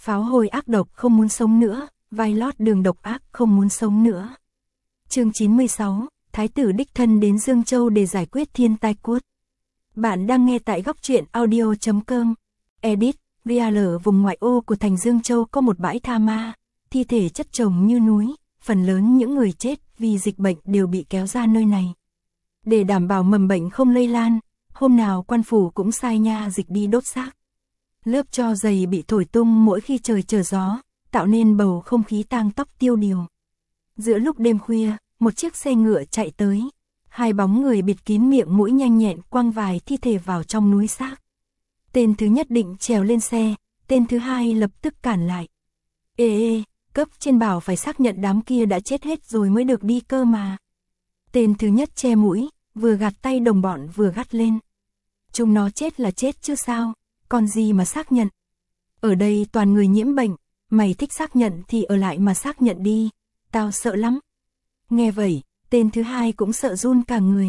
Pháo hôi ác độc không muốn sống nữa, vai lót đường độc ác không muốn sống nữa. Chương 96, Thái tử đích thân đến Dương Châu để giải quyết thiên tai cuốt. Bạn đang nghe tại góc truyện audio.com. Edit, VL vùng ngoại ô của thành Dương Châu có một bãi tha ma, thi thể chất chồng như núi, phần lớn những người chết vì dịch bệnh đều bị kéo ra nơi này. Để đảm bảo mầm bệnh không lây lan, hôm nào quan phủ cũng sai nha dịch đi đốt xác. Lớp tro dày bị thổi tung mỗi khi trời trở gió, tạo nên bầu không khí tang tóc tiêu điều. Giữa lúc đêm khuya, một chiếc xe ngựa chạy tới. Hai bóng người bịt kín miệng mũi nhanh nhẹn quăng vài thi thể vào trong núi xác. Tên thứ nhất định trèo lên xe, tên thứ hai lập tức cản lại. Ê, cấp trên bảo phải xác nhận đám kia đã chết hết rồi mới được đi cơ mà. Tên thứ nhất che mũi, vừa gạt tay đồng bọn vừa gắt lên. Chúng nó chết là chết chứ sao, còn gì mà xác nhận. Ở đây toàn người nhiễm bệnh, mày thích xác nhận thì ở lại mà xác nhận đi, tao sợ lắm. Nghe vậy, tên thứ hai cũng sợ run cả người.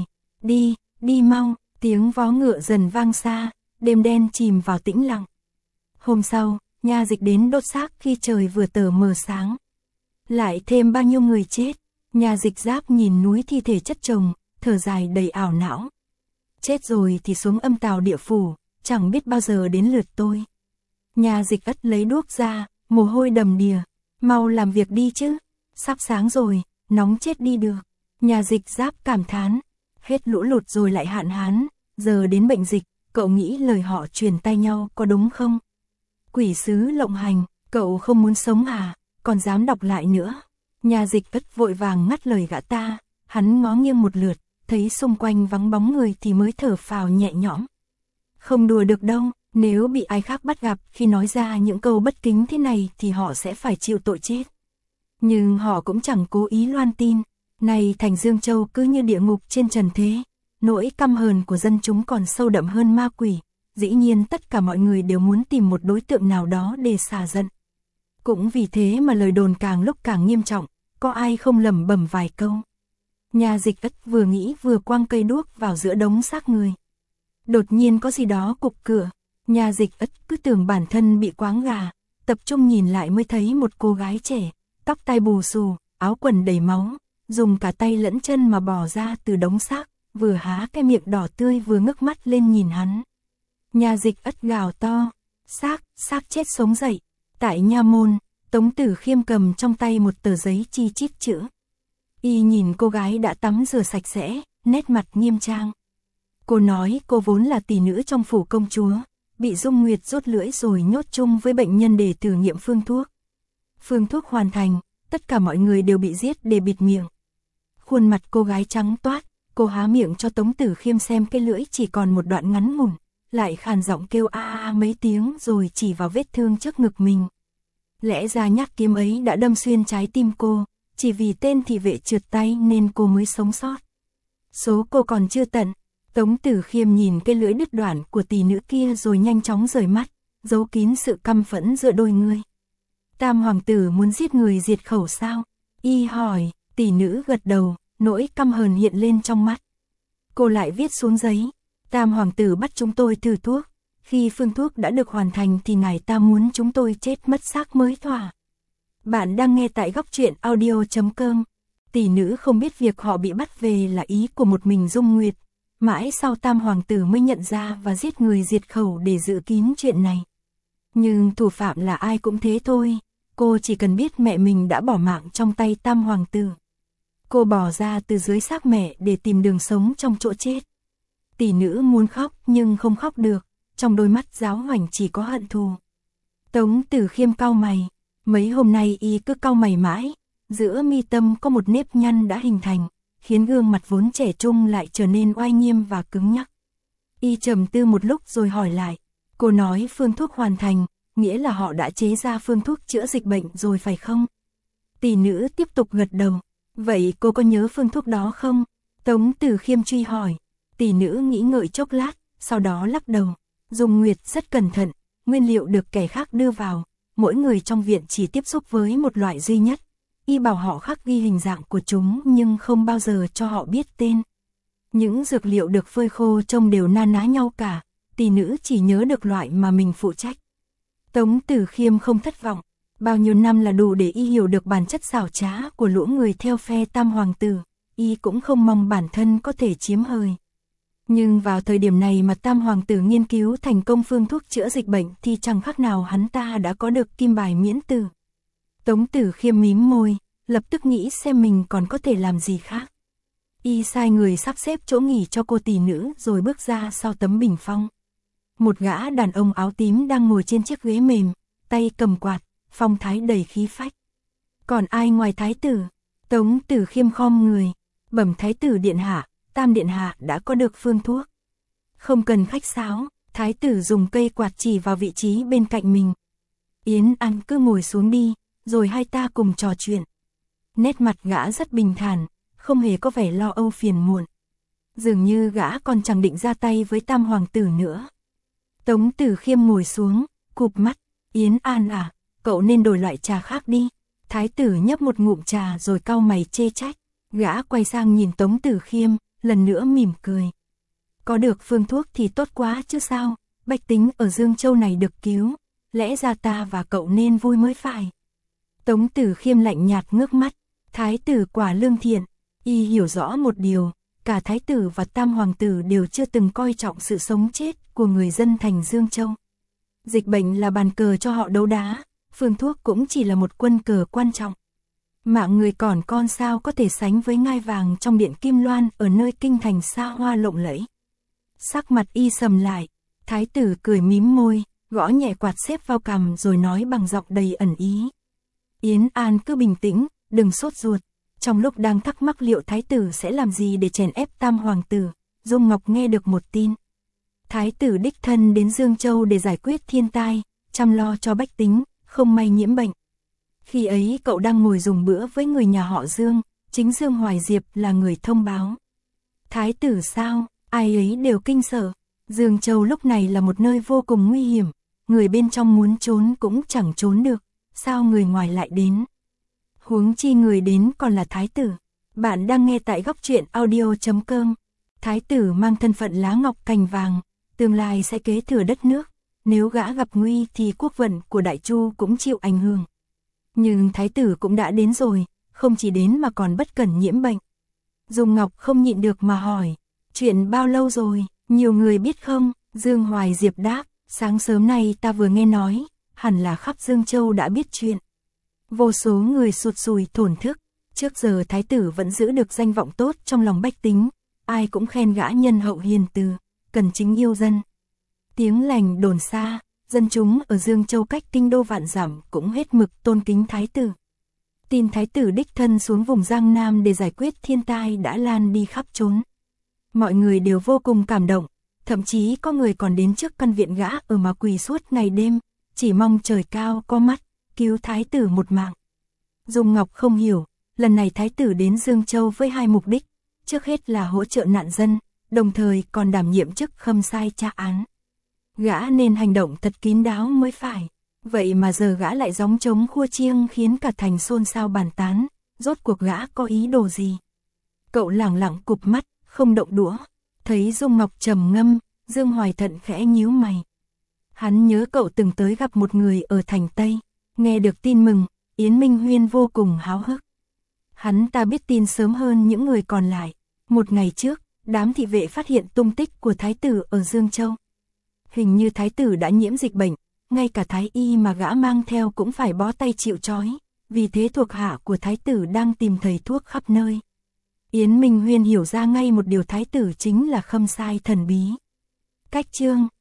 Đi mau, tiếng vó ngựa dần vang xa, đêm đen chìm vào tĩnh lặng. Hôm sau, nha dịch đến đốt xác khi trời vừa tờ mờ sáng. Lại thêm bao nhiêu người chết, nha dịch giáp nhìn núi thi thể chất chồng, thở dài đầy ảo não. Chết rồi thì xuống âm tào địa phủ, chẳng biết bao giờ đến lượt tôi. Nha dịch ất lấy đuốc ra, mồ hôi đầm đìa. Mau làm việc đi chứ, sắp sáng rồi, nóng chết đi được. Nha dịch giáp cảm thán, hết lũ lụt rồi lại hạn hán, giờ đến bệnh dịch, cậu nghĩ lời họ truyền tay nhau có đúng không? Quỷ sứ lộng hành, cậu không muốn sống à, còn dám đọc lại nữa. Nha dịch ất vội vàng ngắt lời gã ta, hắn ngó nghiêng một lượt, thấy xung quanh vắng bóng người thì mới thở phào nhẹ nhõm. Không đùa được đâu, nếu bị ai khác bắt gặp khi nói ra những câu bất kính thế này thì họ sẽ phải chịu tội chết. Nhưng họ cũng chẳng cố ý loan tin. Này thành Dương Châu cứ như địa ngục trên trần thế, nỗi căm hờn của dân chúng còn sâu đậm hơn ma quỷ, dĩ nhiên tất cả mọi người đều muốn tìm một đối tượng nào đó để xả giận. Cũng vì thế mà lời đồn càng lúc càng nghiêm trọng, có ai không lẩm bẩm vài câu. Nha dịch ất vừa nghĩ vừa quăng cây đuốc vào giữa đống xác người. Đột nhiên có gì đó cục cửa, nha dịch ất cứ tưởng bản thân bị quáng gà, tập trung nhìn lại mới thấy một cô gái trẻ, tóc tai bù xù, áo quần đầy máu, dùng cả tay lẫn chân mà bò ra từ đống xác, vừa há cái miệng đỏ tươi vừa ngước mắt lên nhìn hắn. Nha dịch ất gào to, xác chết sống dậy. Tại nha môn, Tống Tử Khiêm cầm trong tay một tờ giấy chi chít chữ. Y nhìn cô gái đã tắm rửa sạch sẽ, nét mặt nghiêm trang. Cô nói cô vốn là tỷ nữ trong phủ công chúa, bị Dung Nguyệt rút lưỡi rồi nhốt chung với bệnh nhân để thử nghiệm phương thuốc. Phương thuốc hoàn thành, tất cả mọi người đều bị giết để bịt miệng. Khuôn mặt cô gái trắng toát, cô há miệng cho Tống Tử Khiêm xem cái lưỡi chỉ còn một đoạn ngắn ngủn, lại khàn giọng kêu a mấy tiếng rồi chỉ vào vết thương trước ngực mình. Lẽ ra nhát kiếm ấy đã đâm xuyên trái tim cô, chỉ vì tên thị vệ trượt tay nên cô mới sống sót. Số cô còn chưa tận. Tống Tử Khiêm nhìn cái lưỡi đứt đoạn của tỷ nữ kia rồi nhanh chóng rời mắt, giấu kín sự căm phẫn giữa đôi người. Tam hoàng tử muốn giết người diệt khẩu sao? Y hỏi, tỷ nữ gật đầu, nỗi căm hờn hiện lên trong mắt. Cô lại viết xuống giấy, Tam hoàng tử bắt chúng tôi thử thuốc, khi phương thuốc đã được hoàn thành thì ngài ta muốn chúng tôi chết mất xác mới thỏa. Bạn đang nghe tại góc truyện audio.com. Tỷ nữ không biết việc họ bị bắt về là ý của một mình Dung Nguyệt. Mãi sau Tam hoàng tử mới nhận ra và giết người diệt khẩu để giữ kín chuyện này. Nhưng thủ phạm là ai cũng thế thôi, cô chỉ cần biết mẹ mình đã bỏ mạng trong tay Tam hoàng tử. Cô bỏ ra từ dưới xác mẹ để tìm đường sống trong chỗ chết. Tỷ nữ muốn khóc nhưng không khóc được, trong đôi mắt giáo hoành chỉ có hận thù. Tống Tử Khiêm cau mày, mấy hôm nay y cứ cau mày mãi, giữa mi tâm có một nếp nhăn đã hình thành, khiến gương mặt vốn trẻ trung lại trở nên oai nghiêm và cứng nhắc. Y trầm tư một lúc rồi hỏi lại, cô nói phương thuốc hoàn thành, nghĩa là họ đã chế ra phương thuốc chữa dịch bệnh rồi phải không? Tỷ nữ tiếp tục gật đầu, vậy cô có nhớ phương thuốc đó không? Tống Tử Khiêm truy hỏi, tỷ nữ nghĩ ngợi chốc lát, sau đó lắc đầu. Dung Nguyệt rất cẩn thận, nguyên liệu được kẻ khác đưa vào, mỗi người trong viện chỉ tiếp xúc với một loại duy nhất. Y bảo họ khắc ghi hình dạng của chúng nhưng không bao giờ cho họ biết tên. Những dược liệu được phơi khô trông đều na ná nhau cả, tỷ nữ chỉ nhớ được loại mà mình phụ trách. Tống Tử Khiêm không thất vọng, bao nhiêu năm là đủ để y hiểu được bản chất xảo trá của lũ người theo phe Tam Hoàng tử, y cũng không mong bản thân có thể chiếm hời. Nhưng vào thời điểm này mà Tam Hoàng tử nghiên cứu thành công phương thuốc chữa dịch bệnh thì chẳng khác nào hắn ta đã có được kim bài miễn tử. Tống Tử Khiêm mím môi, lập tức nghĩ xem mình còn có thể làm gì khác. Y sai người sắp xếp chỗ nghỉ cho cô tỷ nữ rồi bước ra sau tấm bình phong. Một gã đàn ông áo tím đang ngồi trên chiếc ghế mềm, tay cầm quạt, phong thái đầy khí phách. Còn ai ngoài thái tử? Tống Tử Khiêm khom người, bẩm thái tử điện hạ, Tam điện hạ đã có được phương thuốc. Không cần khách sáo, thái tử dùng cây quạt chỉ vào vị trí bên cạnh mình. Yến An cứ ngồi xuống đi, rồi hai ta cùng trò chuyện. Nét mặt gã rất bình thản, không hề có vẻ lo âu phiền muộn. Dường như gã còn chẳng định ra tay với Tam Hoàng tử nữa. Tống Tử Khiêm ngồi xuống, cụp mắt. Yến An à, cậu nên đổi loại trà khác đi. Thái tử nhấp một ngụm trà rồi cau mày chê trách. Gã quay sang nhìn Tống Tử Khiêm, lần nữa mỉm cười. Có được phương thuốc thì tốt quá chứ sao, bách tính ở Dương Châu này được cứu, lẽ ra ta và cậu nên vui mới phải. Tống Tử Khiêm lạnh nhạt ngước mắt, thái tử quả lương thiện, y hiểu rõ một điều, cả thái tử và Tam Hoàng tử đều chưa từng coi trọng sự sống chết của người dân thành Dương Châu. Dịch bệnh là bàn cờ cho họ đấu đá, phương thuốc cũng chỉ là một quân cờ quan trọng. Mạng người còn con sao có thể sánh với ngai vàng trong điện Kim Loan ở nơi kinh thành xa hoa lộng lẫy. Sắc mặt y sầm lại, thái tử cười mím môi, gõ nhẹ quạt xếp vào cằm rồi nói bằng giọng đầy ẩn ý. Yến An cứ bình tĩnh, đừng sốt ruột. Trong lúc đang thắc mắc liệu thái tử sẽ làm gì để chèn ép Tam Hoàng tử, Dung Ngọc nghe được một tin. Thái tử đích thân đến Dương Châu để giải quyết thiên tai, chăm lo cho bách tính, không may nhiễm bệnh. Khi ấy cậu đang ngồi dùng bữa với người nhà họ Dương, chính Dương Hoài Diệp là người thông báo. Thái tử sao, ai ấy đều kinh sợ. Dương Châu lúc này là một nơi vô cùng nguy hiểm, người bên trong muốn trốn cũng chẳng trốn được, sao người ngoài lại đến. Huống chi người đến còn là thái tử. Bạn đang nghe tại góc truyện audio.com. Thái tử mang thân phận lá ngọc cành vàng, tương lai sẽ kế thừa đất nước, nếu gã gặp nguy thì quốc vận của Đại Chu cũng chịu ảnh hưởng. Nhưng thái tử cũng đã đến rồi, không chỉ đến mà còn bất cẩn nhiễm bệnh. Dung Ngọc không nhịn được mà hỏi, chuyện bao lâu rồi, nhiều người biết không? Dương Hoài Diệp đáp, sáng sớm nay ta vừa nghe nói, hẳn là khắp Dương Châu đã biết chuyện. Vô số người sụt sùi thổn thức, trước giờ thái tử vẫn giữ được danh vọng tốt trong lòng bách tính, ai cũng khen gã nhân hậu hiền từ, cần chính yêu dân. Tiếng lành đồn xa, dân chúng ở Dương Châu cách kinh đô vạn dặm cũng hết mực tôn kính thái tử. Tin thái tử đích thân xuống vùng Giang Nam để giải quyết thiên tai đã lan đi khắp chốn. Mọi người đều vô cùng cảm động, thậm chí có người còn đến trước căn viện gã ở mà quỳ suốt ngày đêm, chỉ mong trời cao có mắt, cứu thái tử một mạng. Dung Ngọc không hiểu, lần này thái tử đến Dương Châu với hai mục đích, trước hết là hỗ trợ nạn dân, đồng thời còn đảm nhiệm chức khâm sai tra án. Gã nên hành động thật kín đáo mới phải, vậy mà giờ gã lại gióng trống khua chiêng khiến cả thành xôn xao bàn tán, rốt cuộc gã có ý đồ gì. Cậu lẳng lặng cụp mắt, không động đũa, thấy Dung Ngọc trầm ngâm, Dương Hoài Thận khẽ nhíu mày. Hắn nhớ cậu từng tới gặp một người ở thành Tây, nghe được tin mừng, Yến Minh Huyên vô cùng háo hức. Hắn ta biết tin sớm hơn những người còn lại, một ngày trước, đám thị vệ phát hiện tung tích của thái tử ở Dương Châu. Hình như thái tử đã nhiễm dịch bệnh, ngay cả thái y mà gã mang theo cũng phải bó tay chịu trói, vì thế thuộc hạ của thái tử đang tìm thầy thuốc khắp nơi. Yến Minh Huyên hiểu ra ngay một điều, thái tử chính là khâm sai thần bí. Cách chương